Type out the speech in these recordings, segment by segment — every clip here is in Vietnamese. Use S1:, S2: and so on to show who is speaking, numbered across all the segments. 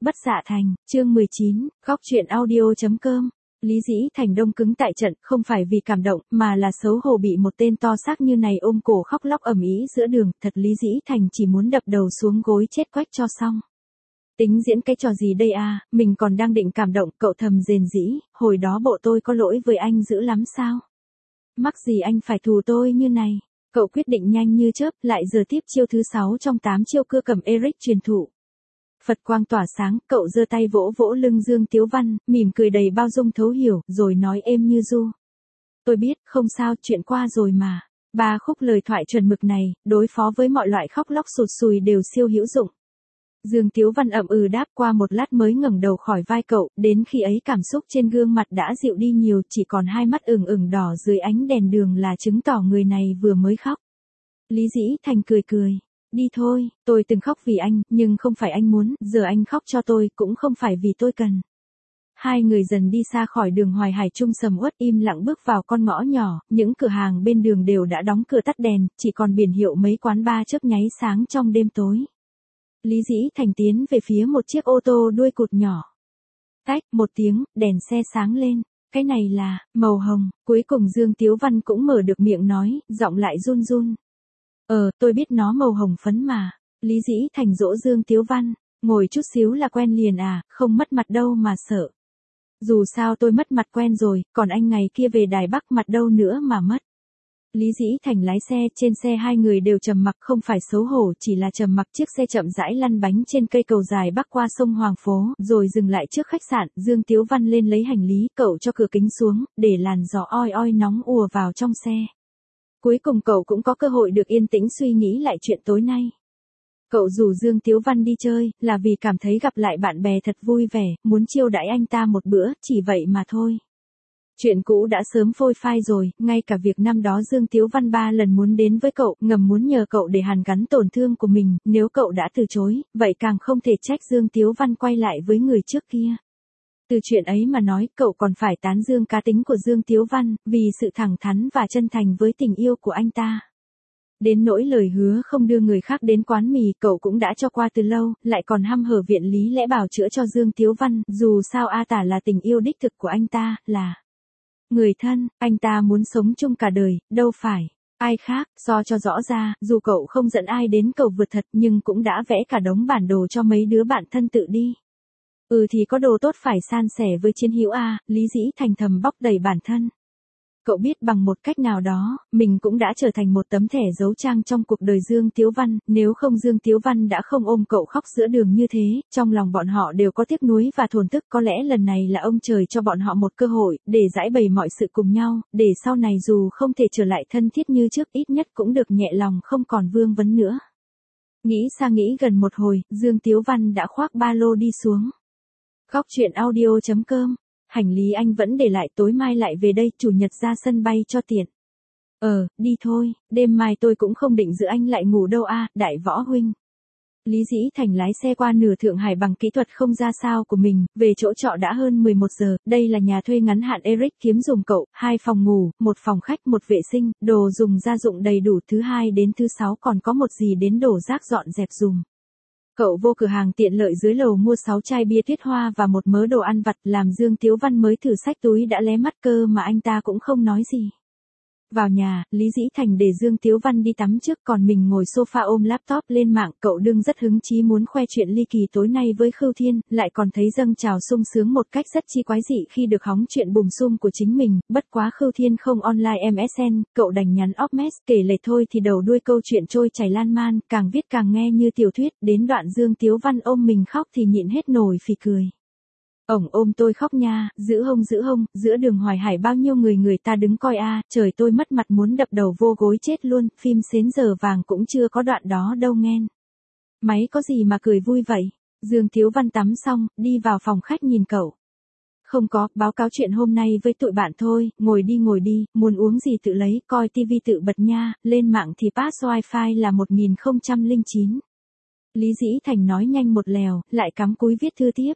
S1: Bất Dạ Thành, chương 19, góc truyện audio.com. Lý Dĩ Thành đông cứng tại trận, không phải vì cảm động, mà là xấu hổ bị một tên to xác như này ôm cổ khóc lóc ầm ĩ giữa đường, thật Lý Dĩ Thành chỉ muốn đập đầu xuống gối chết quách cho xong. Tính diễn cái trò gì đây à, mình còn đang định cảm động, cậu thầm rền rĩ, hồi đó bộ tôi có lỗi với anh dữ lắm sao? Mắc gì anh phải thù tôi như này? Cậu quyết định nhanh như chớp, lại giờ tiếp chiêu thứ 6 trong 8 chiêu cưa cầm Eric truyền thụ. Phật quang tỏa sáng, cậu giơ tay vỗ vỗ lưng Dương Tiếu Văn, mỉm cười đầy bao dung thấu hiểu, rồi nói êm như ru. Tôi biết, không sao, chuyện qua rồi mà. 3 khúc lời thoại chuẩn mực này, đối phó với mọi loại khóc lóc sụt sùi đều siêu hữu dụng. Dương Tiếu Văn ậm ừ đáp qua một lát mới ngẩng đầu khỏi vai cậu, đến khi ấy cảm xúc trên gương mặt đã dịu đi nhiều, chỉ còn hai mắt ửng ửng đỏ dưới ánh đèn đường là chứng tỏ người này vừa mới khóc. Lý Dĩ Thành cười cười. Đi thôi, tôi từng khóc vì anh, nhưng không phải anh muốn, giờ anh khóc cho tôi, cũng không phải vì tôi cần. Hai người dần đi xa khỏi đường Hoài Hải Trung sầm uất im lặng bước vào con ngõ nhỏ, những cửa hàng bên đường đều đã đóng cửa tắt đèn, chỉ còn biển hiệu mấy quán bar chớp nháy sáng trong đêm tối. Lý Dĩ Thành tiến về phía một chiếc ô tô đuôi cụt nhỏ. Tách một tiếng, đèn xe sáng lên. Cái này là màu hồng. Cuối cùng Dương Tiếu Văn cũng mở được miệng nói, giọng lại run run. Tôi biết nó màu hồng phấn mà. Lý Dĩ Thành dỗ Dương Tiếu Văn, ngồi chút xíu là quen liền à, không mất mặt đâu mà sợ. Dù sao tôi mất mặt quen rồi, còn anh ngày kia về Đài Bắc mặt đâu nữa mà mất. Lý Dĩ Thành lái xe, trên xe hai người đều trầm mặc, không phải xấu hổ, chỉ là trầm mặc. Chiếc xe chậm rãi lăn bánh trên cây cầu dài bắc qua sông Hoàng Phố, rồi dừng lại trước khách sạn. Dương Tiếu Văn lên lấy hành lý, cậu cho cửa kính xuống, để làn gió oi oi nóng ùa vào trong xe. Cuối cùng cậu cũng có cơ hội được yên tĩnh suy nghĩ lại chuyện tối nay. Cậu rủ Dương Tiếu Văn đi chơi, là vì cảm thấy gặp lại bạn bè thật vui vẻ, muốn chiêu đãi anh ta một bữa, chỉ vậy mà thôi. Chuyện cũ đã sớm phôi phai rồi, ngay cả việc năm đó Dương Tiếu Văn 3 lần muốn đến với cậu, ngầm muốn nhờ cậu để hàn gắn tổn thương của mình, nếu cậu đã từ chối, vậy càng không thể trách Dương Tiếu Văn quay lại với người trước kia. Từ chuyện ấy mà nói, cậu còn phải tán dương cá tính của Dương Tiếu Văn, vì sự thẳng thắn và chân thành với tình yêu của anh ta. Đến nỗi lời hứa không đưa người khác đến quán mì, cậu cũng đã cho qua từ lâu, lại còn hăm hở viện lý lẽ bào chữa cho Dương Tiếu Văn, dù sao A Tả là tình yêu đích thực của anh ta, là người thân, anh ta muốn sống chung cả đời, đâu phải ai khác. So cho rõ ra, dù cậu không dẫn ai đến cầu vượt thật, nhưng cũng đã vẽ cả đống bản đồ cho mấy đứa bạn thân tự đi. Thì có đồ tốt phải san sẻ với chiến hữu a. Lý Dĩ Thành thầm bóc đẩy bản thân. Cậu biết bằng một cách nào đó, mình cũng đã trở thành một tấm thẻ dấu trang trong cuộc đời Dương Tiếu Văn, nếu không Dương Tiếu Văn đã không ôm cậu khóc giữa đường như thế, trong lòng bọn họ đều có tiếc nuối và thổn thức. Có lẽ lần này là ông trời cho bọn họ một cơ hội, để giải bày mọi sự cùng nhau, để sau này dù không thể trở lại thân thiết như trước, ít nhất cũng được nhẹ lòng không còn vương vấn nữa. Nghĩ xa nghĩ gần một hồi, Dương Tiếu Văn đã khoác ba lô đi xuống. Góc truyện audio.com. Hành lý anh vẫn để lại, tối mai lại về đây, chủ nhật ra sân bay cho tiện. Đi thôi, đêm mai tôi cũng không định giữ anh lại ngủ đâu a, Đại Võ huynh. Lý Dĩ Thành lái xe qua nửa Thượng Hải bằng kỹ thuật không ra sao của mình, về chỗ trọ đã hơn 11 giờ, đây là nhà thuê ngắn hạn Eric kiếm dùm cậu, 2 phòng ngủ, 1 phòng khách, 1 vệ sinh, đồ dùng gia dụng đầy đủ, thứ 2 đến thứ 6 còn có một gì đến đổ rác dọn dẹp dùm. Cậu vô cửa hàng tiện lợi dưới lầu mua 6 chai bia tuyết hoa và một mớ đồ ăn vặt, làm Dương Tiếu Văn mới thử xách túi đã lé mắt, cơ mà anh ta cũng không nói gì. Vào nhà, Lý Dĩ Thành để Dương Tiếu Văn đi tắm trước, còn mình ngồi sofa ôm laptop lên mạng. Cậu đương rất hứng chí muốn khoe chuyện ly kỳ tối nay với Khưu Thiên, lại còn thấy dâng trào sung sướng một cách rất chi quái dị khi được hóng chuyện bùm sum của chính mình. Bất quá Khưu Thiên không online MSN, cậu đành nhắn Opmes, kể lể thôi thì đầu đuôi câu chuyện trôi chảy lan man, càng viết càng nghe như tiểu thuyết, đến đoạn Dương Tiếu Văn ôm mình khóc thì nhịn hết nổi phì cười. Ổng ôm tôi khóc nha, giữ hông, giữa đường Hoài Hải bao nhiêu người ta đứng coi a, trời tôi mất mặt muốn đập đầu vô gối chết luôn, phim xến giờ vàng cũng chưa có đoạn đó đâu nghen. Máy có gì mà cười vui vậy? Dương Tiếu Văn tắm xong, đi vào phòng khách nhìn cậu. Không có, báo cáo chuyện hôm nay với tụi bạn thôi, ngồi đi, muốn uống gì tự lấy, coi tivi tự bật nha, lên mạng thì pass wifi là 1009. Lý Dĩ Thành nói nhanh một lèo, lại cắm cúi viết thư tiếp.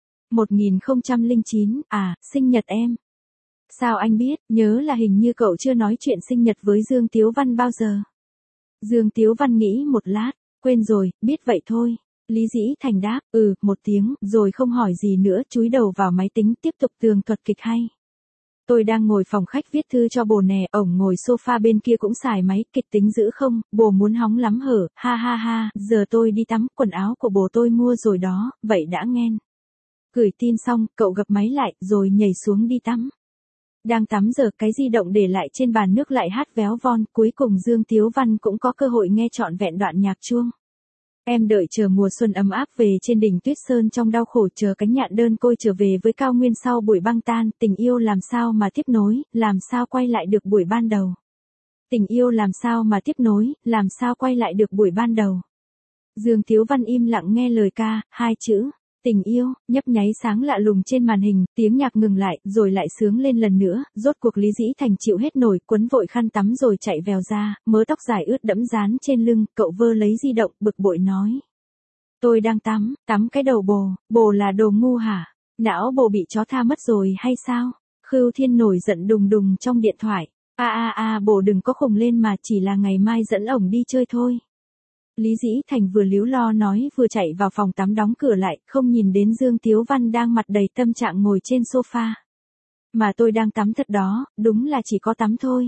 S1: 1009, sinh nhật em. Sao anh biết, nhớ là hình như cậu chưa nói chuyện sinh nhật với Dương Tiếu Văn bao giờ. Dương Tiếu Văn nghĩ một lát, quên rồi, biết vậy thôi. Lý Dĩ Thành đáp, một tiếng, rồi không hỏi gì nữa, chúi đầu vào máy tính tiếp tục tường thuật kịch hay. Tôi đang ngồi phòng khách viết thư cho bồ nè, ổng ngồi sofa bên kia cũng xài máy, kịch tính dữ không, bồ muốn hóng lắm hở, ha ha ha, giờ tôi đi tắm, quần áo của bồ tôi mua rồi đó, vậy đã nghen. Gửi tin xong, cậu gập máy lại, rồi nhảy xuống đi tắm. Đang tắm giờ, cái di động để lại trên bàn nước lại hát véo von, cuối cùng Dương Tiếu Văn cũng có cơ hội nghe trọn vẹn đoạn nhạc chuông. Em đợi chờ mùa xuân ấm áp về trên đỉnh Tuyết Sơn trong đau khổ, chờ cánh nhạn đơn côi trở về với cao nguyên sau buổi băng tan, tình yêu làm sao mà tiếp nối, làm sao quay lại được buổi ban đầu. Tình yêu làm sao mà tiếp nối, làm sao quay lại được buổi ban đầu. Dương Tiếu Văn im lặng nghe lời ca, hai chữ, tình yêu, nhấp nháy sáng lạ lùng trên màn hình, tiếng nhạc ngừng lại, rồi lại sướng lên lần nữa, rốt cuộc Lý Dĩ Thành chịu hết nổi, quấn vội khăn tắm rồi chạy vèo ra, mớ tóc dài ướt đẫm dán trên lưng, cậu vơ lấy di động, bực bội nói. Tôi đang tắm cái đầu bồ là đồ ngu hả? Não bồ bị chó tha mất rồi hay sao? Khưu Thiên nổi giận đùng đùng trong điện thoại. Bồ đừng có khùng lên mà, chỉ là ngày mai dẫn ổng đi chơi thôi. Lý Dĩ Thành vừa líu lo nói vừa chạy vào phòng tắm đóng cửa lại, không nhìn đến Dương Tiếu Văn đang mặt đầy tâm trạng ngồi trên sofa. Mà tôi đang tắm thật đó, đúng là chỉ có tắm thôi.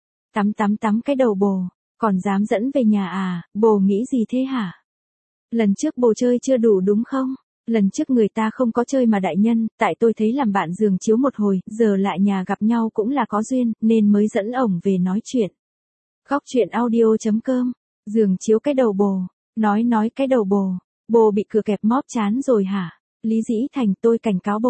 S1: Tắm cái đầu bồ, còn dám dẫn về nhà à, bồ nghĩ gì thế hả? Lần trước bồ chơi chưa đủ đúng không? Lần trước người ta không có chơi mà đại nhân, tại tôi thấy làm bạn giường chiếu một hồi, giờ lại nhà gặp nhau cũng là có duyên, nên mới dẫn ổng về nói chuyện. Góc truyện audio.com, giường chiếu cái đầu bồ, nói cái đầu bồ bị cửa kẹp móp chán rồi hả? Lý Dĩ Thành, tôi cảnh cáo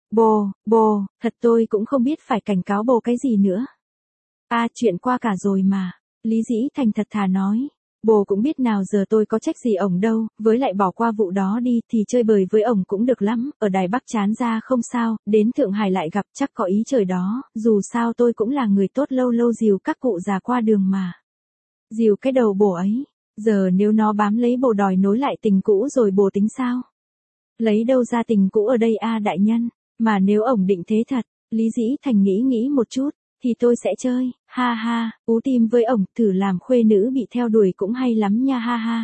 S1: bồ, thật tôi cũng không biết phải cảnh cáo bồ cái gì nữa. Chuyện qua cả rồi mà. Lý Dĩ Thành thật thà nói. Bồ cũng biết nào, giờ tôi có trách gì ổng đâu, với lại bỏ qua vụ đó đi, thì chơi bời với ổng cũng được lắm, ở Đài Bắc chán ra không sao, đến Thượng Hải lại gặp chắc có ý trời đó, dù sao tôi cũng là người tốt, lâu lâu dìu các cụ già qua đường mà. Dìu cái đầu bồ ấy, giờ nếu nó bám lấy bồ đòi nối lại tình cũ rồi bồ tính sao? Lấy đâu ra tình cũ ở đây đại nhân, mà nếu ổng định thế thật, Lý Dĩ Thành nghĩ một chút. Thì tôi sẽ chơi, ha ha, ú tim với ổng, thử làm khuê nữ bị theo đuổi cũng hay lắm nha, ha ha.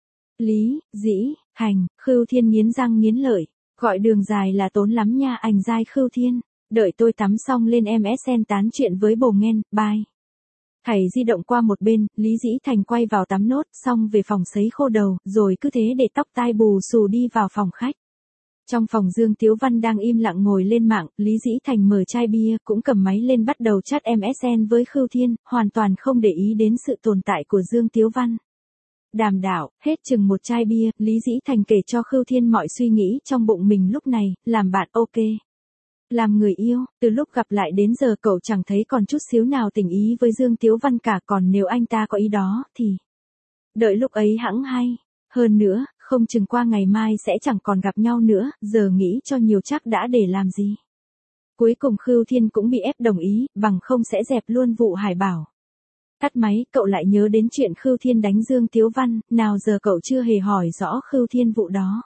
S1: Lý Dĩ Thành, Khưu Thiên nghiến răng nghiến lợi, gọi đường dài là tốn lắm nha, ảnh giai Khưu Thiên, đợi tôi tắm xong lên MSN tán chuyện với bồ nghen, bye. Thảy di động qua một bên, Lý Dĩ Thành quay vào tắm nốt, xong về phòng sấy khô đầu, rồi cứ thế để tóc tai bù xù đi vào phòng khách. Trong phòng Dương Tiếu Văn đang im lặng ngồi lên mạng, Lý Dĩ Thành mở chai bia, cũng cầm máy lên bắt đầu chat MSN với Khưu Thiên, hoàn toàn không để ý đến sự tồn tại của Dương Tiếu Văn. Đàm đạo, hết chừng một chai bia, Lý Dĩ Thành kể cho Khưu Thiên mọi suy nghĩ trong bụng mình lúc này, làm bạn ok. Làm người yêu, từ lúc gặp lại đến giờ cậu chẳng thấy còn chút xíu nào tình ý với Dương Tiếu Văn cả, còn nếu anh ta có ý đó, thì đợi lúc ấy hẵng hay. Hơn nữa, không chừng qua ngày mai sẽ chẳng còn gặp nhau nữa, giờ nghĩ cho nhiều chắc đã để làm gì. Cuối cùng Khưu Thiên cũng bị ép đồng ý, bằng không sẽ dẹp luôn vụ Hải Bảo. Tắt máy, cậu lại nhớ đến chuyện Khưu Thiên đánh Dương Tiếu Văn, nào giờ cậu chưa hề hỏi rõ Khưu Thiên vụ đó.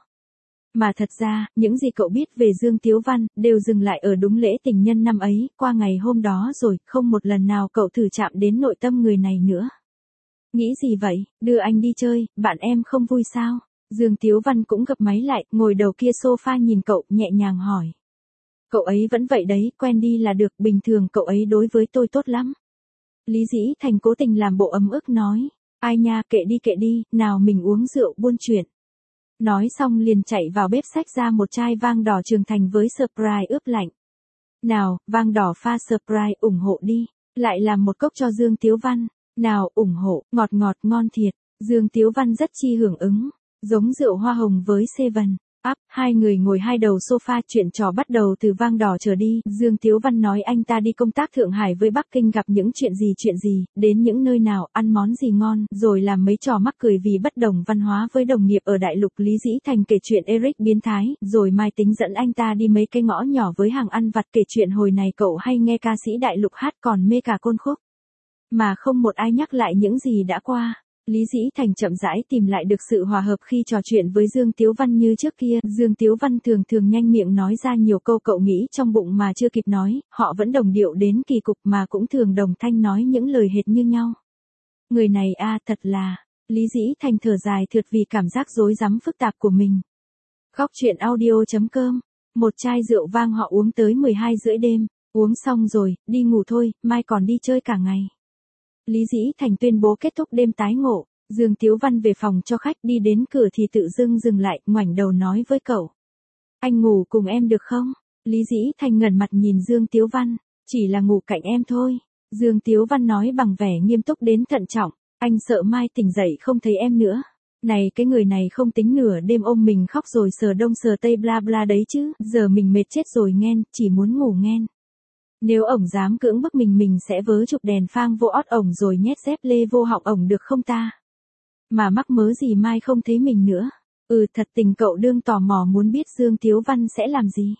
S1: Mà thật ra, những gì cậu biết về Dương Tiếu Văn, đều dừng lại ở đúng lễ tình nhân năm ấy, qua ngày hôm đó rồi, không một lần nào cậu thử chạm đến nội tâm người này nữa. Nghĩ gì vậy, đưa anh đi chơi, bạn em không vui sao? Dương Tiếu Văn cũng gập máy lại, ngồi đầu kia sofa nhìn cậu, nhẹ nhàng hỏi. Cậu ấy vẫn vậy đấy, quen đi là được, bình thường cậu ấy đối với tôi tốt lắm. Lý Dĩ Thành cố tình làm bộ ấm ức nói. Ai nha, kệ đi, nào mình uống rượu buôn chuyện. Nói xong liền chạy vào bếp xách ra một chai vang đỏ Trường Thành với Sprite ướp lạnh. Nào, vang đỏ pha Sprite ủng hộ đi, lại làm một cốc cho Dương Tiếu Văn. Nào, ủng hộ, ngọt ngon thiệt. Dương Tiếu Văn rất chi hưởng ứng. Giống rượu hoa hồng với Seven Up, hai người ngồi hai đầu sofa, chuyện trò bắt đầu từ vang đỏ trở đi. Dương Tiếu Văn nói anh ta đi công tác Thượng Hải với Bắc Kinh gặp những chuyện gì, đến những nơi nào, ăn món gì ngon, rồi làm mấy trò mắc cười vì bất đồng văn hóa với đồng nghiệp ở Đại Lục. Lý Dĩ Thành kể chuyện Eric biến thái, rồi Mai Tính dẫn anh ta đi mấy cái ngõ nhỏ với hàng ăn vặt, kể chuyện hồi này cậu hay nghe ca sĩ Đại Lục hát còn mê cả côn khúc. Mà không một ai nhắc lại những gì đã qua. Lý Dĩ Thành chậm rãi tìm lại được sự hòa hợp khi trò chuyện với Dương Tiếu Văn như trước kia. Dương Tiếu Văn thường nhanh miệng nói ra nhiều câu cậu nghĩ trong bụng mà chưa kịp nói, họ vẫn đồng điệu đến kỳ cục mà cũng thường đồng thanh nói những lời hệt như nhau. Người này thật là, Lý Dĩ Thành thở dài thượt vì cảm giác rối rắm phức tạp của mình. Góc chuyện audio.com. Một chai rượu vang họ uống tới 12 rưỡi đêm. Uống xong rồi, đi ngủ thôi, mai còn đi chơi cả ngày. Lý Dĩ Thành tuyên bố kết thúc đêm tái ngộ. Dương Tiếu Văn về phòng cho khách, đi đến cửa thì tự dưng dừng lại, ngoảnh đầu nói với cậu. Anh ngủ cùng em được không? Lý Dĩ Thành ngẩng mặt nhìn Dương Tiếu Văn. Chỉ là ngủ cạnh em thôi. Dương Tiếu Văn nói bằng vẻ nghiêm túc đến thận trọng. Anh sợ mai tỉnh dậy không thấy em nữa. Này cái người này không tính nửa đêm ôm mình khóc rồi sờ đông sờ tây bla bla đấy chứ. Giờ mình mệt chết rồi nghen, chỉ muốn ngủ nghen. Nếu ổng dám cưỡng bức mình sẽ vớ chụp đèn phang vô ót ổng rồi nhét dép lê vô họng ổng được không ta? Mà mắc mớ gì mai không thấy mình nữa. Thật tình cậu đương tò mò muốn biết Dương Tiếu Văn sẽ làm gì.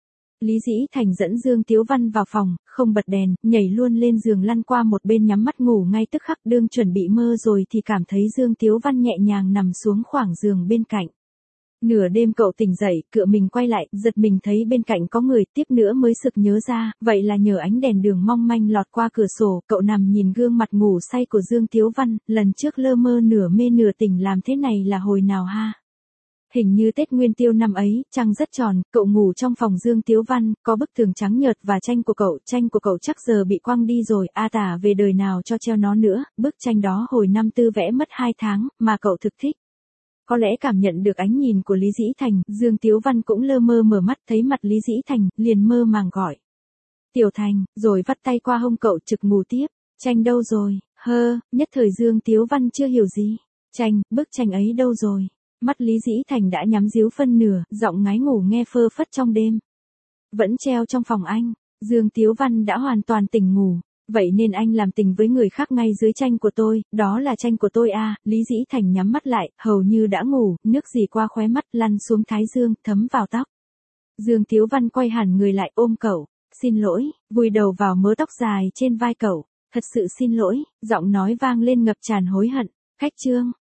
S1: Lý Dĩ Thành dẫn Dương Tiếu Văn vào phòng, không bật đèn, nhảy luôn lên giường lăn qua một bên nhắm mắt ngủ ngay tức khắc. Đương chuẩn bị mơ rồi thì cảm thấy Dương Tiếu Văn nhẹ nhàng nằm xuống khoảng giường bên cạnh. Nửa đêm cậu tỉnh dậy, cựa mình quay lại, giật mình thấy bên cạnh có người, tiếp nữa mới sực nhớ ra, vậy là nhờ ánh đèn đường mong manh lọt qua cửa sổ, cậu nằm nhìn gương mặt ngủ say của Dương Tiếu Văn, lần trước lơ mơ nửa mê nửa tỉnh làm thế này là hồi nào ha? Hình như Tết Nguyên Tiêu năm ấy, trăng rất tròn, cậu ngủ trong phòng Dương Tiếu Văn, có bức tường trắng nhợt và tranh của cậu chắc giờ bị quăng đi rồi, tả về đời nào cho treo nó nữa, bức tranh đó hồi năm tư vẽ mất 2 tháng, mà cậu thực thích. Có lẽ cảm nhận được ánh nhìn của Lý Dĩ Thành, Dương Tiếu Văn cũng lơ mơ mở mắt thấy mặt Lý Dĩ Thành, liền mơ màng gọi. Tiểu Thành, rồi vắt tay qua hông cậu trực ngủ tiếp, tranh đâu rồi, nhất thời Dương Tiếu Văn chưa hiểu gì. Bức tranh ấy đâu rồi? Mắt Lý Dĩ Thành đã nhắm díu phân nửa, giọng ngái ngủ nghe phơ phất trong đêm. Vẫn treo trong phòng anh, Dương Tiếu Văn đã hoàn toàn tỉnh ngủ. Vậy nên anh làm tình với người khác ngay dưới tranh của tôi, đó là tranh của tôi à? Lý Dĩ Thành nhắm mắt lại, hầu như đã ngủ, nước dì qua khóe mắt lăn xuống thái dương, thấm vào tóc. Dương Tiếu Văn quay hẳn người lại ôm cậu, xin lỗi, vùi đầu vào mớ tóc dài trên vai cậu, thật sự xin lỗi, giọng nói vang lên ngập tràn hối hận, khách Trương.